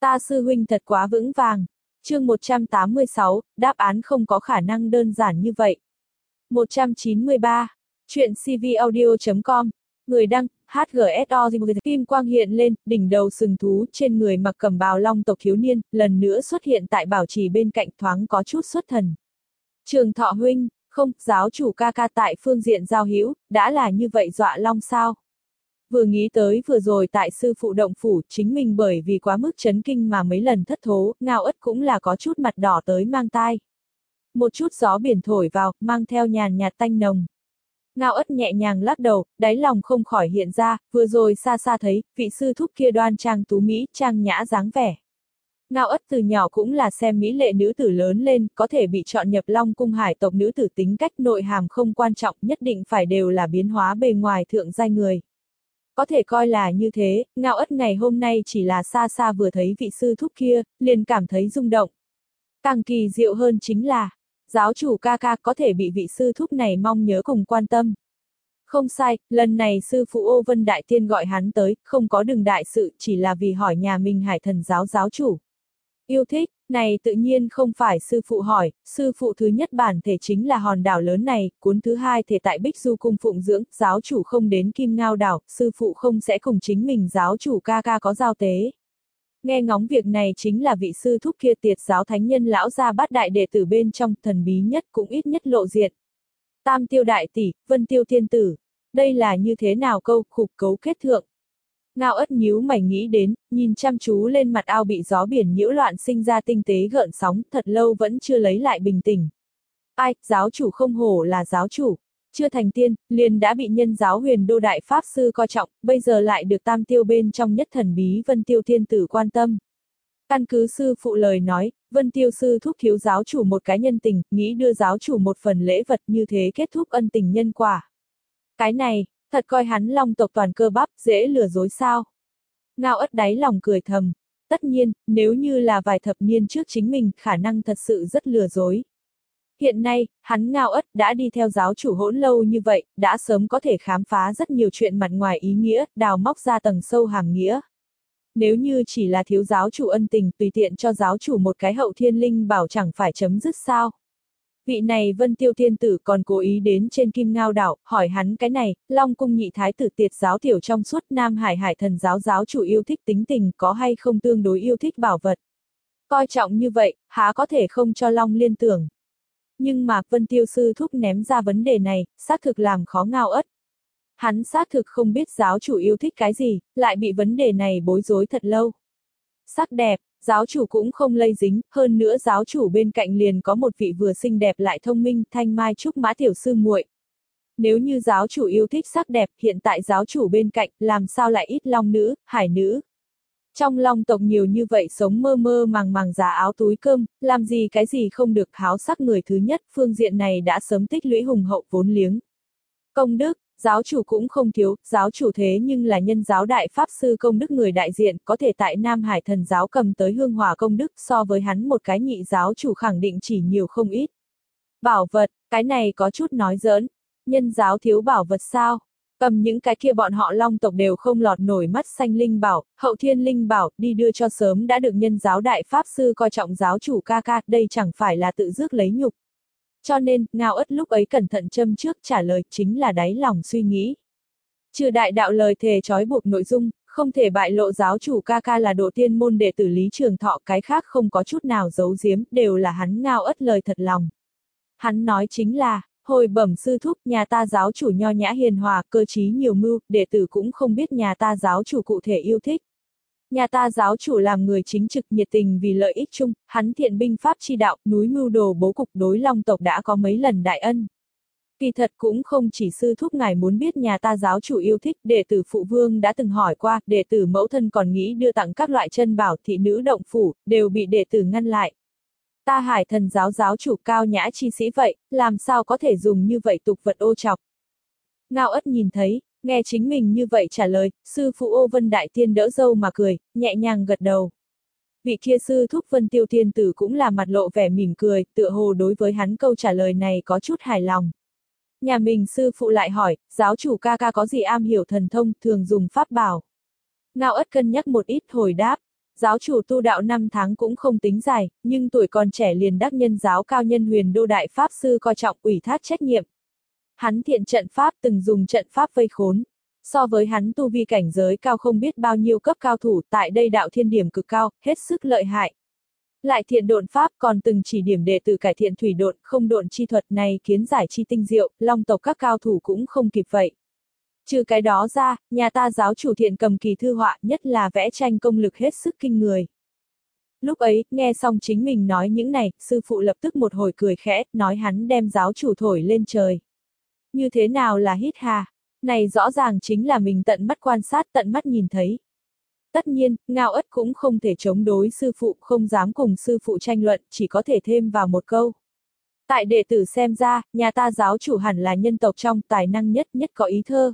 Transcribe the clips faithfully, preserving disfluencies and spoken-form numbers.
Ta sư huynh thật quá vững vàng. Chương một trăm tám mươi sáu, đáp án không có khả năng đơn giản như vậy. một trăm chín mươi ba. Chuyện cvaudio chấm com. Người đăng, hát giê ét o. Kim quang hiện lên, đỉnh đầu sừng thú trên người mặc cẩm bào long tộc thiếu niên, lần nữa xuất hiện tại bảo trì bên cạnh thoáng có chút xuất thần. Trường Thọ huynh, không, giáo chủ ca ca tại phương diện giao hữu, đã là như vậy dọa long sao? Vừa nghĩ tới vừa rồi tại sư phụ động phủ, chính mình bởi vì quá mức chấn kinh mà mấy lần thất thố, Ngao Ất cũng là có chút mặt đỏ tới mang tai. Một chút gió biển thổi vào, mang theo nhàn nhạt tanh nồng. Ngao Ất nhẹ nhàng lắc đầu, đáy lòng không khỏi hiện ra, vừa rồi xa xa thấy, vị sư thúc kia đoan trang tú mỹ, trang nhã dáng vẻ. Ngao Ất từ nhỏ cũng là xem mỹ lệ nữ tử lớn lên, có thể bị chọn nhập Long cung hải tộc nữ tử tính cách nội hàm không quan trọng, nhất định phải đều là biến hóa bề ngoài thượng giai người. Có thể coi là như thế, Ngao Ất ngày hôm nay chỉ là xa xa vừa thấy vị sư thúc kia, liền cảm thấy rung động. Càng kỳ diệu hơn chính là, giáo chủ ca ca có thể bị vị sư thúc này mong nhớ cùng quan tâm. Không sai, lần này sư phụ Ô Vân Đại Tiên gọi hắn tới, không có đừng đại sự, chỉ là vì hỏi nhà mình Hải Thần giáo giáo chủ. Yêu thích, này tự nhiên không phải sư phụ hỏi, sư phụ thứ nhất bản thể chính là hòn đảo lớn này, cuốn thứ hai thể tại Bích Du cung phụng dưỡng, giáo chủ không đến Kim Ngao đảo, sư phụ không sẽ cùng chính mình giáo chủ ca ca có giao tế. Nghe ngóng việc này chính là vị sư thúc kia tiệt giáo thánh nhân lão gia bát đại đệ tử bên trong, thần bí nhất cũng ít nhất lộ diện. Tam tiêu đại tỷ, Vân tiêu thiên tử, đây là như thế nào câu khục cấu kết thượng. Ngao Ất nhíu mày nghĩ đến, nhìn chăm chú lên mặt ao bị gió biển nhiễu loạn sinh ra tinh tế gợn sóng, thật lâu vẫn chưa lấy lại bình tĩnh. Ai, giáo chủ không hổ là giáo chủ, chưa thành tiên, liền đã bị nhân giáo huyền đô đại pháp sư coi trọng, bây giờ lại được tam tiêu bên trong nhất thần bí Vân tiêu thiên tử quan tâm. Căn cứ sư phụ lời nói, Vân tiêu sư thúc thiếu giáo chủ một cái nhân tình, nghĩ đưa giáo chủ một phần lễ vật như thế kết thúc ân tình nhân quả. Cái này, thật coi hắn long tộc toàn cơ bắp, dễ lừa dối sao? Ngao Ất đáy lòng cười thầm. Tất nhiên, nếu như là vài thập niên trước chính mình, khả năng thật sự rất lừa dối. Hiện nay, hắn Ngao Ất đã đi theo giáo chủ hỗn lâu như vậy, đã sớm có thể khám phá rất nhiều chuyện mặt ngoài ý nghĩa, đào móc ra tầng sâu hàm nghĩa. Nếu như chỉ là thiếu giáo chủ ân tình, tùy tiện cho giáo chủ một cái hậu thiên linh bảo chẳng phải chấm dứt sao? Vị này Vân tiêu thiên tử còn cố ý đến trên Kim Ngao đảo, hỏi hắn cái này, Long cung nhị thái tử tiệt giáo tiểu trong suốt Nam Hải Hải Thần giáo giáo chủ yêu thích tính tình có hay không tương đối yêu thích bảo vật. Coi trọng như vậy, há có thể không cho Long liên tưởng. Nhưng mà, Vân tiêu sư thúc ném ra vấn đề này, xác thực làm khó Ngao Ất. Hắn xác thực không biết giáo chủ yêu thích cái gì, lại bị vấn đề này bối rối thật lâu. Sắc đẹp, giáo chủ cũng không lây dính, hơn nữa giáo chủ bên cạnh liền có một vị vừa xinh đẹp lại thông minh, Thanh Mai Trúc Mã tiểu sư muội. Nếu như giáo chủ yêu thích sắc đẹp, hiện tại giáo chủ bên cạnh, làm sao lại ít long nữ, hải nữ. Trong long tộc nhiều như vậy sống mơ mơ màng màng giá áo túi cơm, làm gì cái gì không được háo sắc người thứ nhất, phương diện này đã sớm tích lũy hùng hậu vốn liếng. Công đức, giáo chủ cũng không thiếu, giáo chủ thế nhưng là nhân giáo đại pháp sư công đức người đại diện, có thể tại Nam Hải Thần giáo cầm tới hương hỏa công đức, so với hắn một cái nhị giáo chủ khẳng định chỉ nhiều không ít. Bảo vật, cái này có chút nói giỡn, nhân giáo thiếu bảo vật sao? Cầm những cái kia bọn họ long tộc đều không lọt nổi mắt xanh linh bảo, hậu thiên linh bảo, đi đưa cho sớm đã được nhân giáo đại pháp sư coi trọng giáo chủ ca ca, đây chẳng phải là tự rước lấy nhục. Cho nên, Ngao Ất lúc ấy cẩn thận châm trước trả lời chính là đáy lòng suy nghĩ. Trừ đại đạo lời thề trói buộc nội dung, không thể bại lộ giáo chủ ca ca là độ tiên môn đệ tử Lý Trường Thọ, cái khác không có chút nào giấu giếm, đều là hắn Ngao Ất lời thật lòng. Hắn nói chính là, hồi bẩm sư thúc, nhà ta giáo chủ nho nhã hiền hòa, cơ trí nhiều mưu, đệ tử cũng không biết nhà ta giáo chủ cụ thể yêu thích. Nhà ta giáo chủ làm người chính trực nhiệt tình vì lợi ích chung, hắn thiện binh pháp chi đạo, núi mưu đồ bố cục đối long tộc đã có mấy lần đại ân. Kỳ thật cũng không chỉ sư thúc ngài muốn biết nhà ta giáo chủ yêu thích, đệ tử phụ vương đã từng hỏi qua, đệ tử mẫu thân còn nghĩ đưa tặng các loại chân bảo thị nữ động phủ, đều bị đệ tử ngăn lại. Ta Hải Thần giáo giáo chủ cao nhã chi sĩ vậy, làm sao có thể dùng như vậy tục vật ô chọc. Ngao Ất nhìn thấy, nghe chính mình như vậy trả lời, sư phụ Ô Vân Đại Tiên đỡ dâu mà cười, nhẹ nhàng gật đầu. Vị kia sư thúc Vân tiêu thiên tử cũng là mặt lộ vẻ mỉm cười, tựa hồ đối với hắn câu trả lời này có chút hài lòng. Nhà mình sư phụ lại hỏi, giáo chủ ca ca có gì am hiểu thần thông, thường dùng pháp bảo. Ngao Ất cân nhắc một ít hồi đáp, Giáo chủ tu đạo năm tháng cũng không tính dài, nhưng tuổi còn trẻ liền đắc nhân giáo cao nhân Huyền Đô Đại Pháp Sư coi trọng ủy thác trách nhiệm. Hắn thiện trận pháp từng dùng trận pháp vây khốn. So với hắn tu vi cảnh giới cao không biết bao nhiêu cấp cao thủ tại đây đạo thiên điểm cực cao, hết sức lợi hại. Lại thiện độn pháp còn từng chỉ điểm đệ tử cải thiện thủy độn, không độn chi thuật này kiến giải chi tinh diệu, long tộc các cao thủ cũng không kịp vậy. Trừ cái đó ra, nhà ta giáo chủ thiện cầm kỳ thư họa, nhất là vẽ tranh công lực hết sức kinh người. Lúc ấy, nghe xong chính mình nói những này, sư phụ lập tức một hồi cười khẽ, nói hắn đem giáo chủ thổi lên trời. Như thế nào là hít hà? Này rõ ràng chính là mình tận mắt quan sát, tận mắt nhìn thấy. Tất nhiên, Ngao Ất cũng không thể chống đối sư phụ, không dám cùng sư phụ tranh luận, chỉ có thể thêm vào một câu. Tại đệ tử xem ra, nhà ta giáo chủ hẳn là nhân tộc trong tài năng nhất nhất có ý thơ.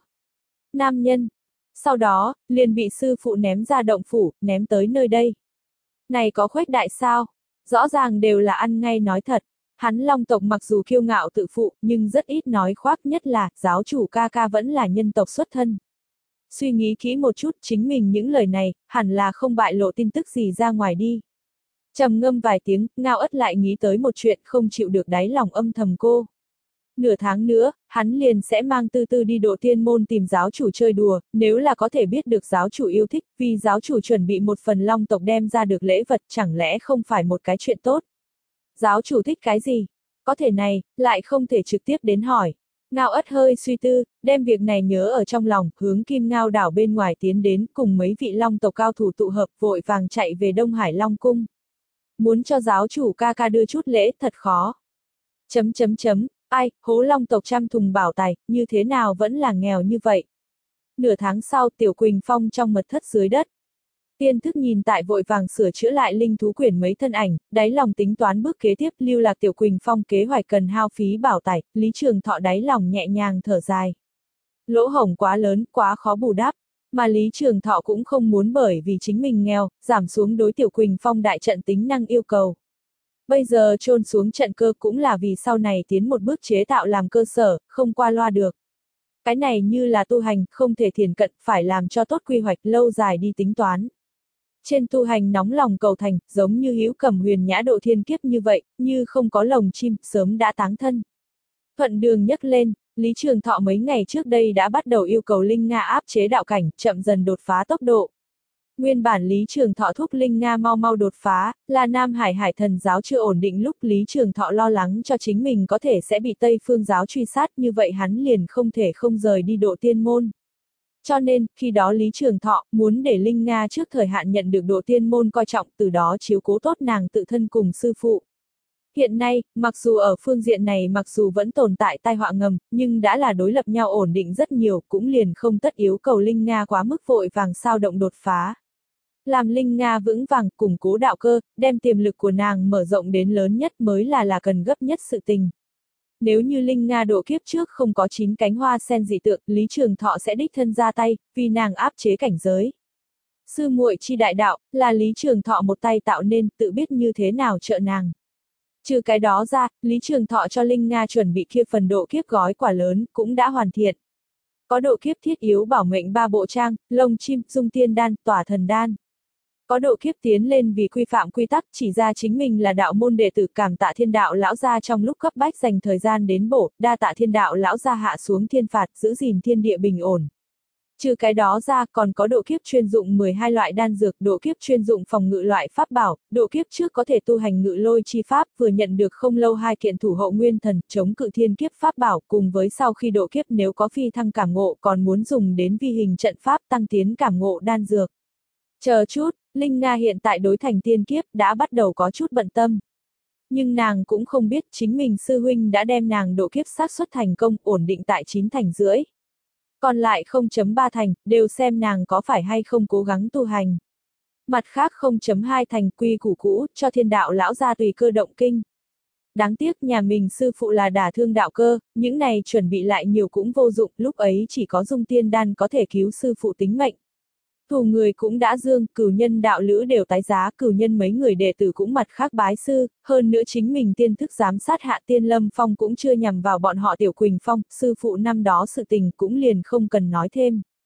Nam nhân. Sau đó, liền bị sư phụ ném ra động phủ, ném tới nơi đây. Này có khuếch đại sao? Rõ ràng đều là ăn ngay nói thật. Hắn Long tộc mặc dù kiêu ngạo tự phụ, nhưng rất ít nói khoác, nhất là, giáo chủ ca ca vẫn là nhân tộc xuất thân. Suy nghĩ kỹ một chút, chính mình những lời này, hẳn là không bại lộ tin tức gì ra ngoài đi. Trầm ngâm vài tiếng, Ngao Ất lại nghĩ tới một chuyện không chịu được đáy lòng âm thầm cô. Nửa tháng nữa, hắn liền sẽ mang Tư Tư đi Độ Tiên Môn tìm giáo chủ chơi đùa, nếu là có thể biết được giáo chủ yêu thích, vì giáo chủ chuẩn bị một phần long tộc đem ra được lễ vật, chẳng lẽ không phải một cái chuyện tốt. Giáo chủ thích cái gì? Có thể này, lại không thể trực tiếp đến hỏi. Ngao Ất hơi suy tư, đem việc này nhớ ở trong lòng, hướng Kim Ngao đảo bên ngoài tiến đến, cùng mấy vị long tộc cao thủ tụ hợp, vội vàng chạy về Đông Hải Long Cung. Muốn cho giáo chủ ca ca đưa chút lễ, thật khó. Chấm chấm chấm, ai, hố long tộc trăm thùng bảo tài, như thế nào vẫn là nghèo như vậy. Nửa tháng sau, Tiểu Quỳnh Phong trong mật thất dưới đất. Tiên thức nhìn tại vội vàng sửa chữa lại linh thú quyển mấy thân ảnh, đáy lòng tính toán bước kế tiếp lưu lạc Tiểu Quỳnh Phong kế hoạch cần hao phí bảo tài, Lý Trường Thọ đáy lòng nhẹ nhàng thở dài. Lỗ hổng quá lớn, quá khó bù đắp, mà Lý Trường Thọ cũng không muốn bởi vì chính mình nghèo, giảm xuống đối Tiểu Quỳnh Phong đại trận tính năng yêu cầu. Bây giờ chôn xuống trận cơ cũng là vì sau này tiến một bước chế tạo làm cơ sở, không qua loa được. Cái này như là tu hành, không thể thiền cận, phải làm cho tốt quy hoạch lâu dài đi tính toán. Trên tu hành nóng lòng cầu thành, giống như Hữu Cẩm huyền nhã độ thiên kiếp như vậy, như không có lồng chim, sớm đã táng thân. Thuận đường nhấc lên, Lý Trường Thọ mấy ngày trước đây đã bắt đầu yêu cầu Linh Nga áp chế đạo cảnh, chậm dần đột phá tốc độ. Nguyên bản Lý Trường Thọ thúc Linh Nga mau mau đột phá, là Nam Hải Hải Thần giáo chưa ổn định lúc Lý Trường Thọ lo lắng cho chính mình có thể sẽ bị Tây Phương giáo truy sát, như vậy hắn liền không thể không rời đi Độ Tiên Môn. Cho nên, khi đó Lý Trường Thọ muốn để Linh Nga trước thời hạn nhận được Độ Tiên Môn coi trọng, từ đó chiếu cố tốt nàng tự thân cùng sư phụ. Hiện nay, mặc dù ở phương diện này mặc dù vẫn tồn tại tai họa ngầm, nhưng đã là đối lập nhau ổn định rất nhiều, cũng liền không tất yếu cầu Linh Nga quá mức vội vàng sao động đột phá. Làm Linh Nga vững vàng, củng cố đạo cơ, đem tiềm lực của nàng mở rộng đến lớn nhất mới là là cần gấp nhất sự tình. Nếu như Linh Nga độ kiếp trước không có chín cánh hoa sen dị tượng, Lý Trường Thọ sẽ đích thân ra tay, vì nàng áp chế cảnh giới. Sư muội chi đại đạo, là Lý Trường Thọ một tay tạo nên, tự biết như thế nào trợ nàng. Trừ cái đó ra, Lý Trường Thọ cho Linh Nga chuẩn bị kia phần độ kiếp gói quả lớn, cũng đã hoàn thiện. Có độ kiếp thiết yếu bảo mệnh ba bộ trang, lông chim, dung tiên đan, tỏa thần đan. Có độ kiếp tiến lên vì quy phạm quy tắc, chỉ ra chính mình là đạo môn đệ tử, cảm tạ thiên đạo lão gia trong lúc cấp bách dành thời gian đến bổ, đa tạ thiên đạo lão gia hạ xuống thiên phạt, giữ gìn thiên địa bình ổn. Trừ cái đó ra, còn có độ kiếp chuyên dụng mười hai loại đan dược, độ kiếp chuyên dụng phòng ngự loại pháp bảo, độ kiếp trước có thể tu hành ngự lôi chi pháp, vừa nhận được không lâu hai kiện thủ hộ nguyên thần, chống cự thiên kiếp pháp bảo, cùng với sau khi độ kiếp nếu có phi thăng cảm ngộ còn muốn dùng đến vi hình trận pháp tăng tiến cảm ngộ đan dược. Chờ chút, Linh Nga hiện tại đối thành tiên kiếp đã bắt đầu có chút bận tâm. Nhưng nàng cũng không biết chính mình sư huynh đã đem nàng độ kiếp xác suất thành công ổn định tại chín thành rưỡi. Còn lại không chấm ba thành, đều xem nàng có phải hay không cố gắng tu hành. Mặt khác không chấm hai thành quy củ cũ, cho thiên đạo lão gia tùy cơ động kinh. Đáng tiếc nhà mình sư phụ là đả thương đạo cơ, những này chuẩn bị lại nhiều cũng vô dụng, lúc ấy chỉ có dung tiên đan có thể cứu sư phụ tính mệnh. Thù người cũng đã dương, cửu nhân đạo lữ đều tái giá, cửu nhân mấy người đệ tử cũng mặt khác bái sư, hơn nữa chính mình tiên thức giám sát hạ Tiên Lâm Phong cũng chưa nhằm vào bọn họ Tiểu Quỳnh Phong, sư phụ năm đó sự tình cũng liền không cần nói thêm.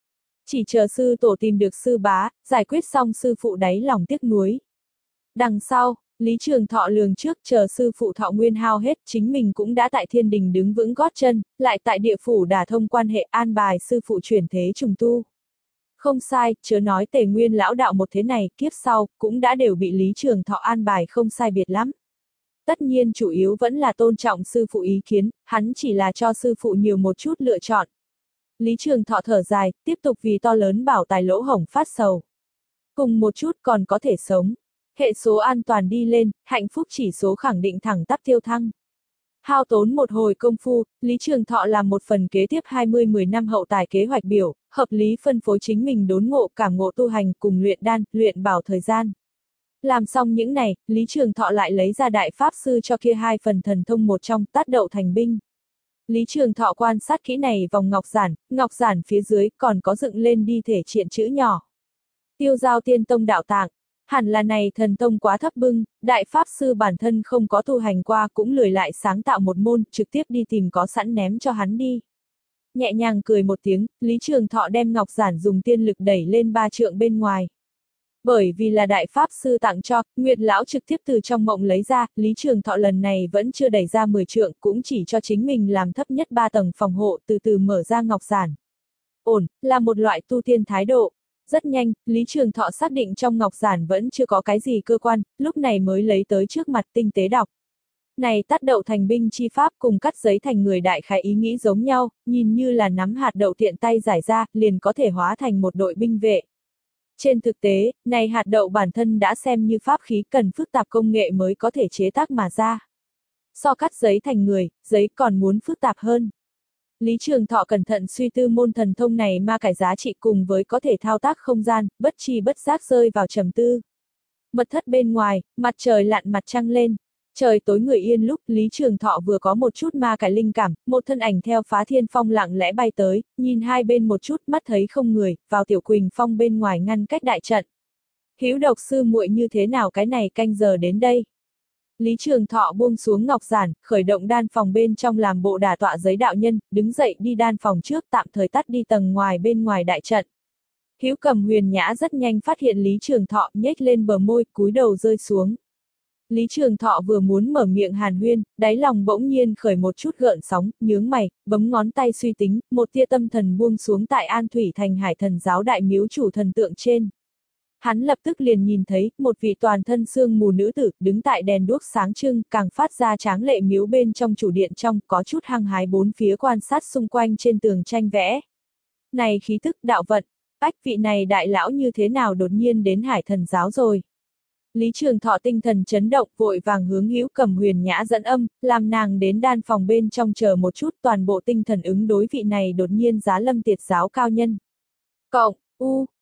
Chỉ chờ sư tổ tìm được sư bá, giải quyết xong sư phụ đáy lòng tiếc nuối. Đằng sau, Lý Trường Thọ lường trước chờ sư phụ thọ nguyên hao hết, chính mình cũng đã tại thiên đình đứng vững gót chân, lại tại địa phủ đả thông quan hệ an bài sư phụ chuyển thế trùng tu. Không sai, chớ nói Tề Nguyên lão đạo một thế này, kiếp sau, cũng đã đều bị Lý Trường Thọ an bài không sai biệt lắm. Tất nhiên chủ yếu vẫn là tôn trọng sư phụ ý kiến, hắn chỉ là cho sư phụ nhiều một chút lựa chọn. Lý Trường Thọ thở dài, tiếp tục vì to lớn bảo tài lỗ hổng phát sầu. Cùng một chút còn có thể sống. Hệ số an toàn đi lên, hạnh phúc chỉ số khẳng định thẳng tắp tiêu thăng. Hao tốn một hồi công phu, Lý Trường Thọ làm một phần kế tiếp hai mươi mười năm hậu tài kế hoạch biểu, hợp lý phân phối chính mình đốn ngộ cảm ngộ tu hành cùng luyện đan, luyện bảo thời gian. Làm xong những này, Lý Trường Thọ lại lấy ra đại pháp sư cho kia hai phần thần thông một trong tát đậu thành binh. Lý Trường Thọ quan sát kỹ này vòng ngọc giản, ngọc giản phía dưới còn có dựng lên đi thể triện chữ nhỏ. Tiêu giao tiên tông đạo tạng. Hẳn là này thần tông quá thấp bưng, đại pháp sư bản thân không có tu hành qua cũng lười lại sáng tạo một môn, trực tiếp đi tìm có sẵn ném cho hắn đi. Nhẹ nhàng cười một tiếng, Lý Trường Thọ đem ngọc giản dùng tiên lực đẩy lên ba trượng bên ngoài. Bởi vì là đại pháp sư tặng cho, Nguyệt lão trực tiếp từ trong mộng lấy ra, Lý Trường Thọ lần này vẫn chưa đẩy ra mười trượng, cũng chỉ cho chính mình làm thấp nhất ba tầng phòng hộ, từ từ mở ra ngọc giản. Ổn, là một loại tu tiên thái độ. Rất nhanh, Lý Trường Thọ xác định trong ngọc giản vẫn chưa có cái gì cơ quan, lúc này mới lấy tới trước mặt tinh tế đọc. Này tát đậu thành binh chi pháp cùng cắt giấy thành người đại khái ý nghĩ giống nhau, nhìn như là nắm hạt đậu tiện tay giải ra, liền có thể hóa thành một đội binh vệ. Trên thực tế, này hạt đậu bản thân đã xem như pháp khí cần phức tạp công nghệ mới có thể chế tác mà ra. So cắt giấy thành người, giấy còn muốn phức tạp hơn. Lý Trường Thọ cẩn thận suy tư môn thần thông này ma cải giá trị cùng với có thể thao tác không gian, bất chi bất giác rơi vào trầm tư. Mật thất bên ngoài, mặt trời lặn mặt trăng lên. Trời tối người yên lúc Lý Trường Thọ vừa có một chút ma cải linh cảm, một thân ảnh theo phá thiên phong lặng lẽ bay tới, nhìn hai bên một chút mắt thấy không người, vào tiểu quỳnh phong bên ngoài ngăn cách đại trận. Hữu độc sư muội như thế nào cái này canh giờ đến đây? Lý Trường Thọ buông xuống ngọc giản, khởi động đan phòng bên trong làm bộ đả tọa giấy đạo nhân, đứng dậy đi đan phòng trước tạm thời tắt đi tầng ngoài bên ngoài đại trận. Hữu Cầm Huyền Nhã rất nhanh phát hiện Lý Trường Thọ nhếch lên bờ môi, cúi đầu rơi xuống. Lý Trường Thọ vừa muốn mở miệng hàn huyên, đáy lòng bỗng nhiên khởi một chút gợn sóng, nhướng mày, bấm ngón tay suy tính, một tia tâm thần buông xuống tại An Thủy Thành Hải Thần giáo đại miếu chủ thần tượng trên. Hắn lập tức liền nhìn thấy, một vị toàn thân sương mù nữ tử, đứng tại đèn đuốc sáng trưng, càng phát ra tráng lệ miếu bên trong chủ điện trong, có chút hăng hái bốn phía quan sát xung quanh trên tường tranh vẽ. Này khí thức đạo vận, ách vị này đại lão như thế nào đột nhiên đến Hải Thần giáo rồi. Lý Trường Thọ tinh thần chấn động, vội vàng hướng Hữu Cầm Huyền Nhã dẫn âm, làm nàng đến đan phòng bên trong chờ một chút, toàn bộ tinh thần ứng đối vị này đột nhiên giá lâm tiệt giáo cao nhân. Cộng, u,